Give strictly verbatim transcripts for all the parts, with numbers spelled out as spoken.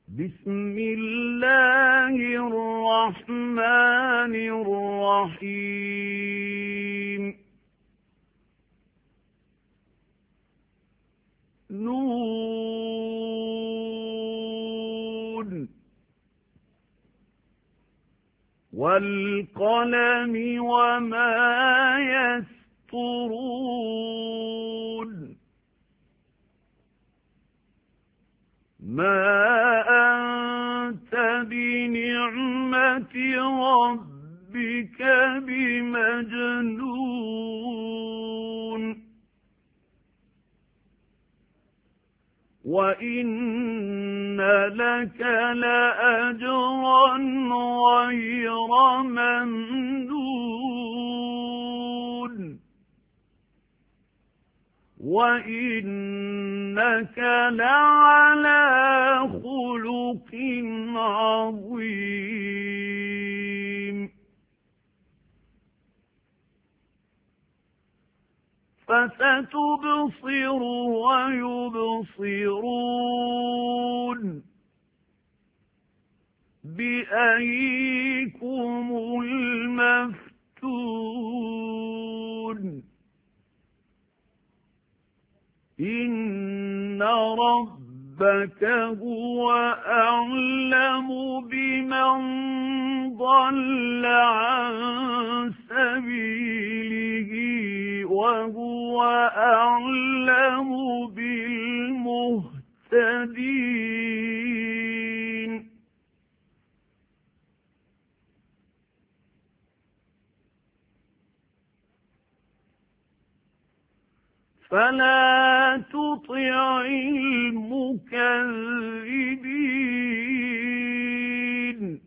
بسم الله الرحمن الرحيم نون والقلم وما يسطرون ما أنت بنعمة ربك بمجنون وإن لك لأجرا غير ممنون وإنك لعلى خلق عظيم فستبصر ويبصرون بأيكم المفتون إن ربك هو أعلم بمن ضل عن سبيله وهو أعلم بالمهتدين فلا تطع المكذبين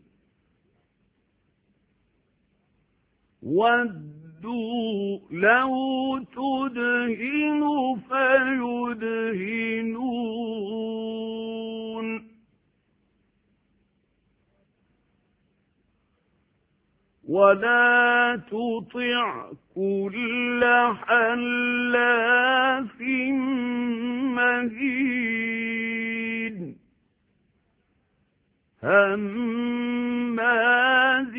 ودوا لو تدهن فيدهنون ولا تطع كل حلاف مهين هماز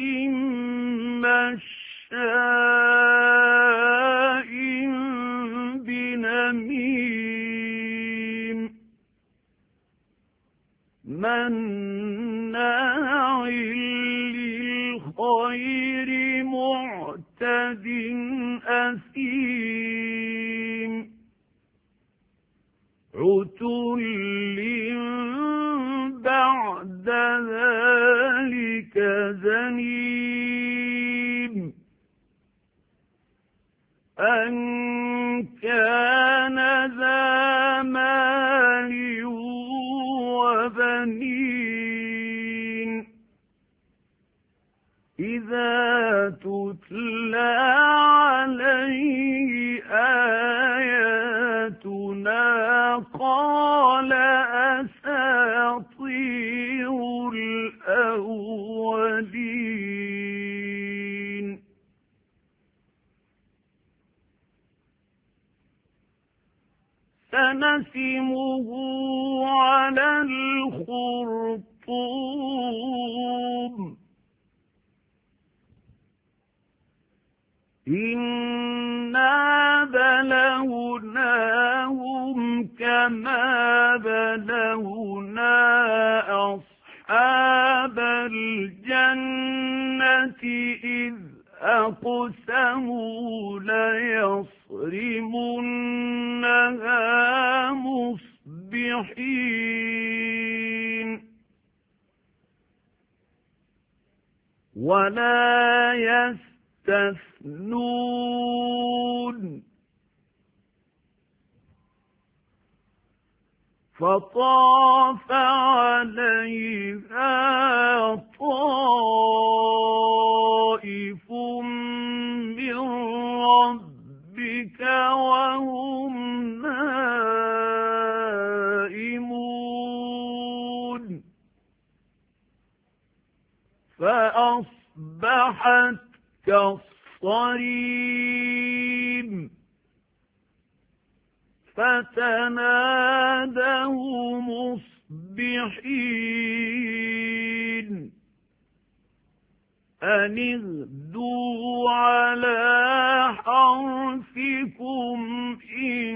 مشاء بنميم مناع للخير معتد أثيم عتل بعد ذلك زنيم أن كان ذا مال وبنين إذا تتلى عليه آياتنا قال أساطير الأولين سنسمه على الخرطوم إنا بلوناهم كما بلونا أصحاب الجنة إذ أقسموا ليصرمنها مصبحين ولا يستثنون فطاف عليها طائف من ربك وهم نائمون فأصبحت كالصريم فتنادوا مصبحين مصبحين أن اغدوا على حرثكم إن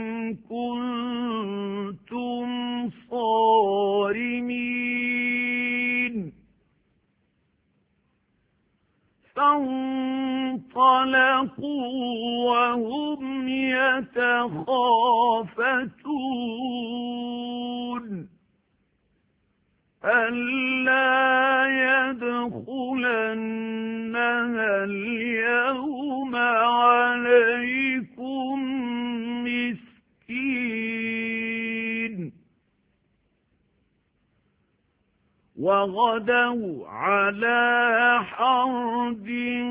كنتم صارمين فانطلقوا وهم يتخافتون ألا يدخلنها اليوم عليكم مسكين وغدوا على حرد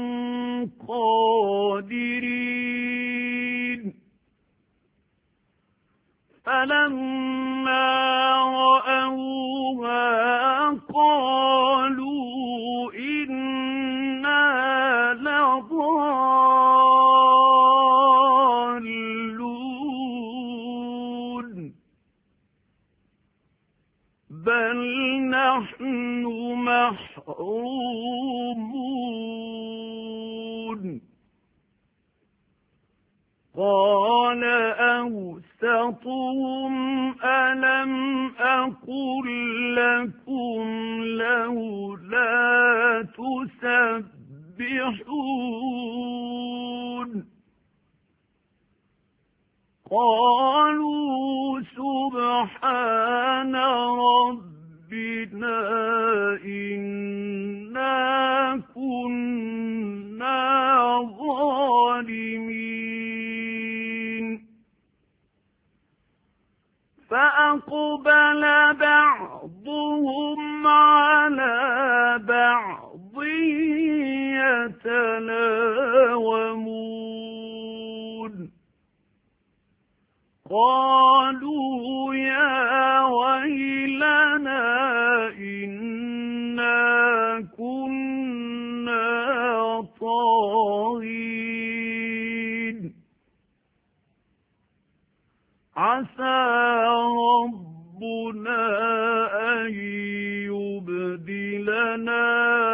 قادرين فلما رأوها قالوا إنا لضالون بل نحن محرومون قال أوسطهم ألم أقل لكم لولا تسبحون قالوا سبحان ربنا إنا كنا ظالمين فأقبل بعضهم على بعض يتلاومون قالوا يا ويلنا إنا كنا طاغين عسى ربنا أن يبدلنا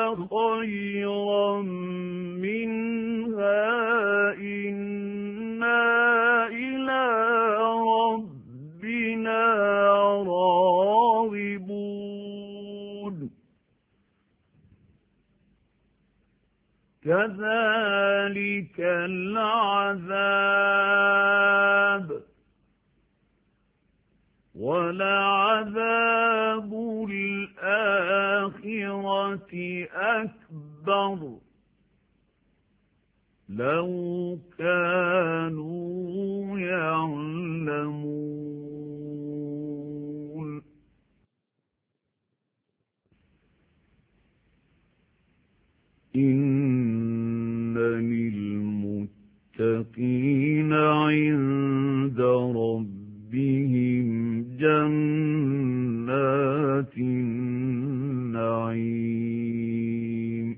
خيرا منها إنا إلى ربنا راغبون كذلك العذاب ولعذاب الآخرة أكبر لو كانوا يعلمون إن للمتقين عند ربهم جنات النعيم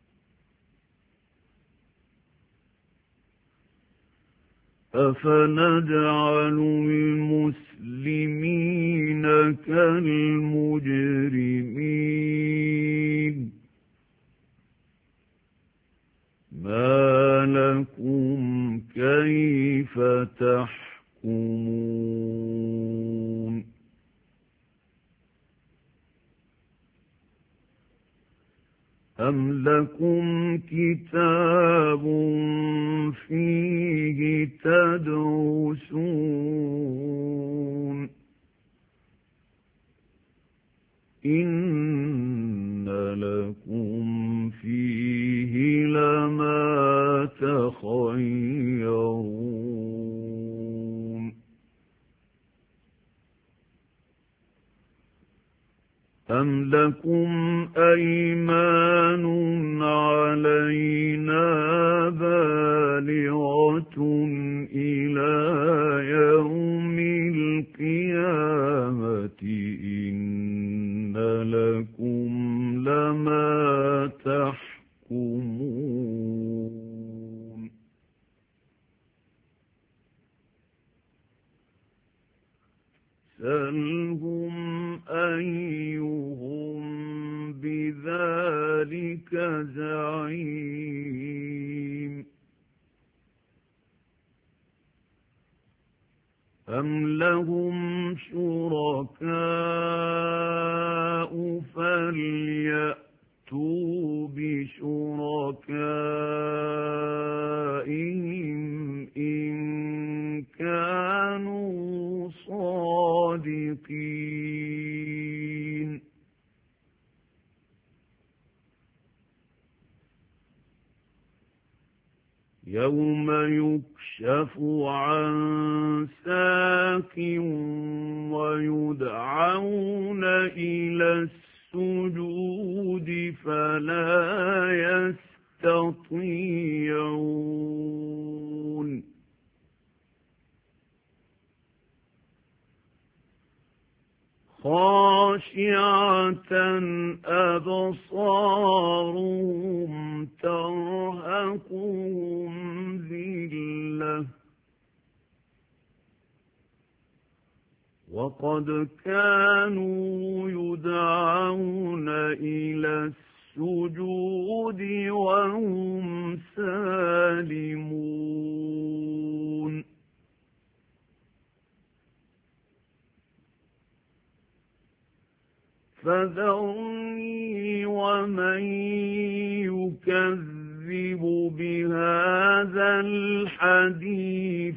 أفنجعل المسلمين كالمجرمين ما لكم كيف تحكمون أم لكم كتاب فيه تدرسون إن لكم فيه لما تخيرون أم لكم أيمان علينا بالغة إلى يوم القيامة إن لكم لما تحكمون سلهم أيهم بذلك زعيم أم لهم شركاء فليأتوا بشركائهم إن كانوا صادقين يوم يكشف عن ساق ويدعون إلى السجود فلا يستطيعون خاشعة أبصارهم ترهقهم ذلة وقد كانوا يدعون إلى السجود وهم سالمون فذرني ومن يكذب بهذا الحديث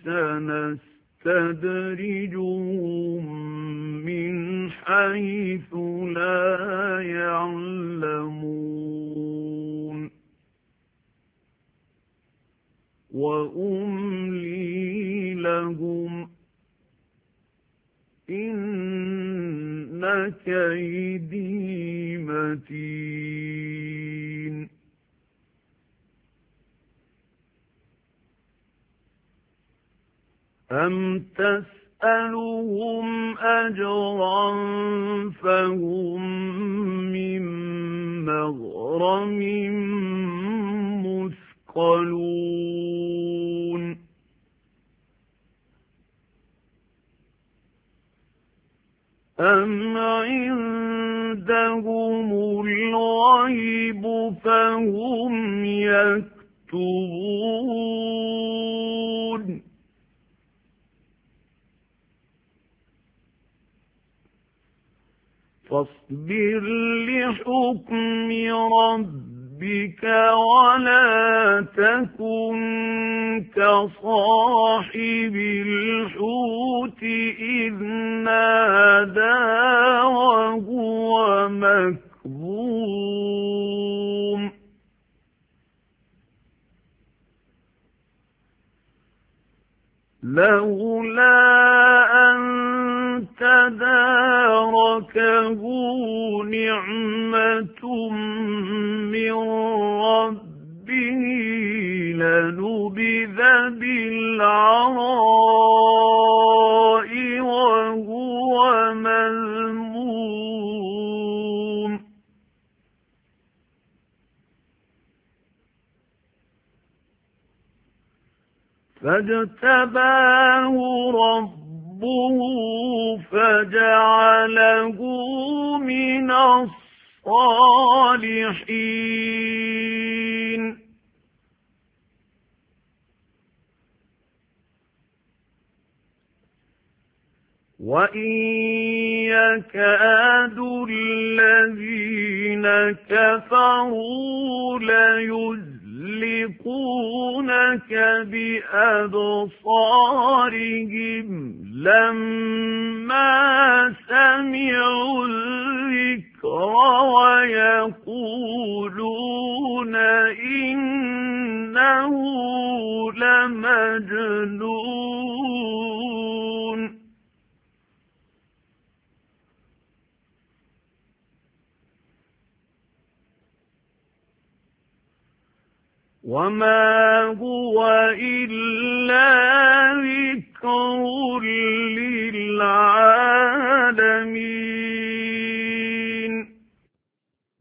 سنستدرجهم من حيث لا يعلمون وأملي لهم إن كيدي متين أم تسألهم أجرا فهم من مغرم مثقلون أم عندهم الغيب فهم يكتبون فاصبر لحكم ربك ولا تكن كصاحب الحوت إذ نادى وهو مكظوم لولا أن تداركه نعمة من ربه لنبذ بالعراء وهو مذموم فاجتباه ربه فجعله من الصالحين وإن يكاد الذين كفروا ليزلقونك بأبصارهم لما سمعوا الذكر ويقولون إنه لمجنون وما هو إلا ذكر للعالمين